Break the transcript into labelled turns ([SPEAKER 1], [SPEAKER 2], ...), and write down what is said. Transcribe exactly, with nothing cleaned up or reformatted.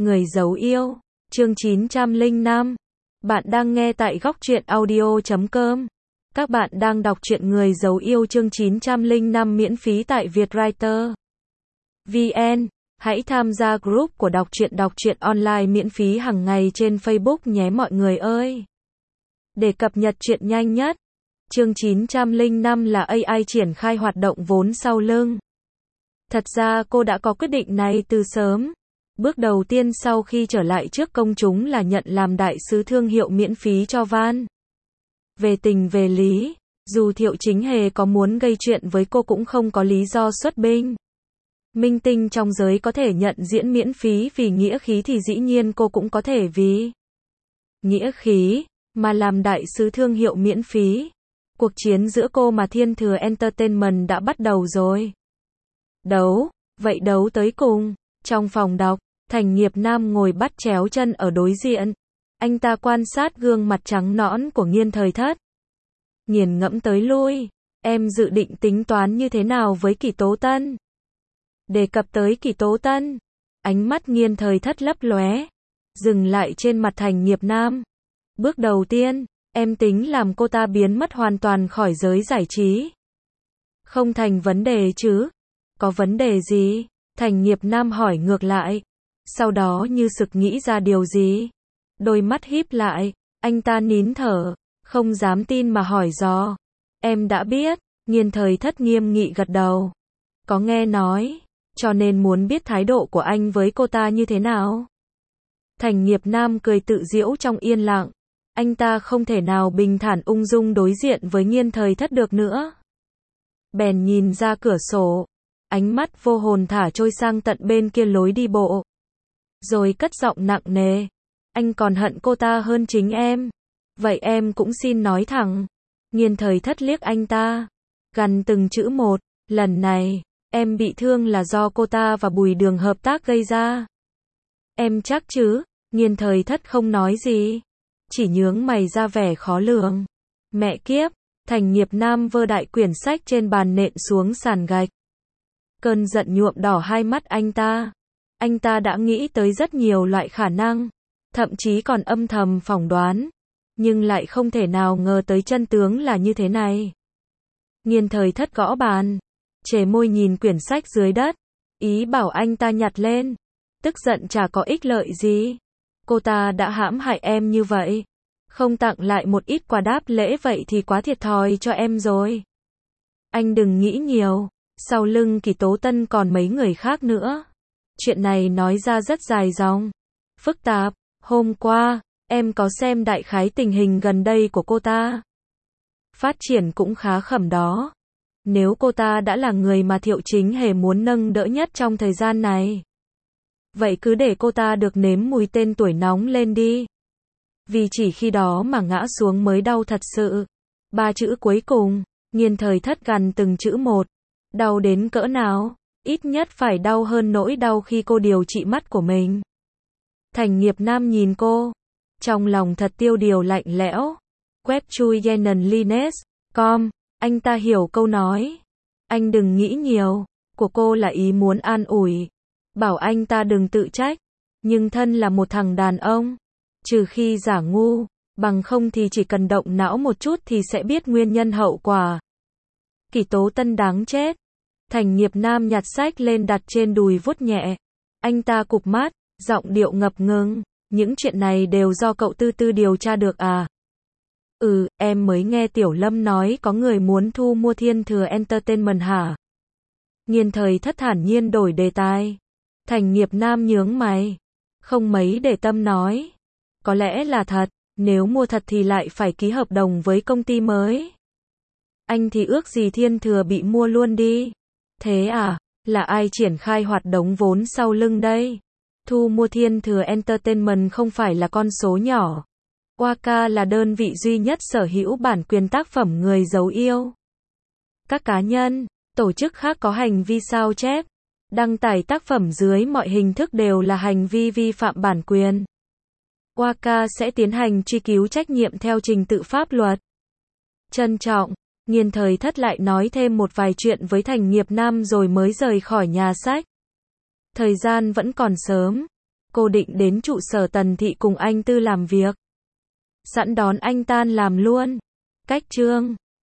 [SPEAKER 1] Người giấu yêu, chương chín trăm lẻ năm. Bạn đang nghe tại góc truyện audio chấm com. Các bạn đang đọc truyện Người giấu yêu chương chín trăm lẻ năm miễn phí tại Vietwriter vê en. Hãy tham gia group của đọc truyện đọc truyện online miễn phí hàng ngày trên Facebook nhé mọi người ơi. Để cập nhật truyện nhanh nhất, chương chín trăm lẻ năm là a i triển khai hoạt động vốn sau lưng. Thật ra cô đã có quyết định này từ sớm. Bước đầu tiên sau khi trở lại trước công chúng là nhận làm đại sứ thương hiệu miễn phí cho Van. Về tình về lý, dù Thiệu Chính Hề có muốn gây chuyện với cô cũng không có lý do xuất binh. Minh tinh trong giới có thể nhận diễn miễn phí vì nghĩa khí thì dĩ nhiên cô cũng có thể vì nghĩa khí mà làm đại sứ thương hiệu miễn phí. Cuộc chiến giữa cô mà Thiên Thừa Entertainment đã bắt đầu rồi. Đấu, vậy đấu tới cùng. Trong phòng đọc, Thành Nghiệp Nam ngồi bắt chéo chân ở đối diện. Anh ta quan sát gương mặt trắng nõn của Nghiên Thời Thất. Nghiền ngẫm tới lui, em dự định tính toán như thế nào với Kỷ Tố Tân? Đề cập tới Kỷ Tố Tân, ánh mắt Nghiên Thời Thất lấp lóe, dừng lại trên mặt Thành Nghiệp Nam. Bước đầu tiên, em tính làm cô ta biến mất hoàn toàn khỏi giới giải trí. Không thành vấn đề chứ? Có vấn đề gì? Thành Nghiệp Nam hỏi ngược lại. Sau đó như sực nghĩ ra điều gì. Đôi mắt híp lại, anh ta nín thở, không dám tin mà hỏi dò. Em đã biết, Nghiên Thời Thất nghiêm nghị gật đầu. Có nghe nói, cho nên muốn biết thái độ của anh với cô ta như thế nào. Thành Nghiệp Nam cười tự giễu trong yên lặng. Anh ta không thể nào bình thản ung dung đối diện với Nghiên Thời Thất được nữa. Bèn nhìn ra cửa sổ. Ánh mắt vô hồn thả trôi sang tận bên kia lối đi bộ. Rồi cất giọng nặng nề. Anh còn hận cô ta hơn chính em. Vậy em cũng xin nói thẳng. Nghiên Thời Thất liếc anh ta. Gằn từng chữ một. Lần này, em bị thương là do cô ta và Bùi Đường hợp tác gây ra. Em chắc chứ? Nghiên Thời Thất không nói gì. Chỉ nhướng mày ra vẻ khó lường. Mẹ kiếp. Thành Nghiệp Nam vơ đại quyển sách trên bàn nện xuống sàn gạch. Cơn giận nhuộm đỏ hai mắt anh ta. Anh ta đã nghĩ tới rất nhiều loại khả năng, thậm chí còn âm thầm phỏng đoán, nhưng lại không thể nào ngờ tới chân tướng là như thế này. Nghiên Thời Thất gõ bàn, chề môi nhìn quyển sách dưới đất, ý bảo anh ta nhặt lên. Tức giận chả có ích lợi gì. Cô ta đã hãm hại em như vậy, không tặng lại một ít quà đáp lễ vậy thì quá thiệt thòi cho em rồi. Anh đừng nghĩ nhiều. Sau lưng Kỷ Tố Tân còn mấy người khác nữa. Chuyện này nói ra rất dài dòng, phức tạp. Hôm qua, em có xem đại khái tình hình gần đây của cô ta. Phát triển cũng khá khẩm đó. Nếu cô ta đã là người mà Thiệu Chính Hề muốn nâng đỡ nhất trong thời gian này, vậy cứ để cô ta được nếm mùi tên tuổi nóng lên đi. Vì chỉ khi đó mà ngã xuống mới đau thật sự. Ba chữ cuối cùng, Nghiên Thời Thất gằn từng chữ một. Đau đến cỡ nào? Ít nhất phải đau hơn nỗi đau khi cô điều trị mắt của mình. Thành Nghiệp Nam nhìn cô, trong lòng thật tiêu điều lạnh lẽo. Web chui Yenan Lines com, anh ta hiểu câu nói. Anh đừng nghĩ nhiều, của cô là ý muốn an ủi, bảo anh ta đừng tự trách. Nhưng thân là một thằng đàn ông, trừ khi giả ngu, bằng không thì chỉ cần động não một chút thì sẽ biết nguyên nhân hậu quả. Kỷ Tố Tân đáng chết. Thành Nghiệp Nam nhặt sách lên đặt trên đùi vuốt nhẹ. Anh ta cụp mắt, giọng điệu ngập ngừng. Những chuyện này đều do cậu tư tư điều tra được à? Ừ, em mới nghe Tiểu Lâm nói có người muốn thu mua Thiên Thừa Entertainment hả? Nghiên Thời Thất thản nhiên đổi đề tài. Thành Nghiệp Nam nhướng mày, không mấy để tâm nói. Có lẽ là thật, nếu mua thật thì lại phải ký hợp đồng với công ty mới. Anh thì ước gì Thiên Thừa bị mua luôn đi. Thế à, là ai triển khai hoạt động vốn sau lưng đây? Thu mua Thiên Thừa Entertainment không phải là con số nhỏ. Waka là đơn vị duy nhất sở hữu bản quyền tác phẩm Người giấu yêu. Các cá nhân, tổ chức khác có hành vi sao chép, đăng tải tác phẩm dưới mọi hình thức đều là hành vi vi phạm bản quyền. Waka sẽ tiến hành truy cứu trách nhiệm theo trình tự pháp luật. Trân trọng. Nghiên Thời Thất lại nói thêm một vài chuyện với Thành Nghiệp Nam rồi mới rời khỏi nhà sách. Thời gian vẫn còn sớm. Cô định đến trụ sở Tần Thị cùng anh Tư làm việc. Sẵn đón anh tan làm luôn. Cách chương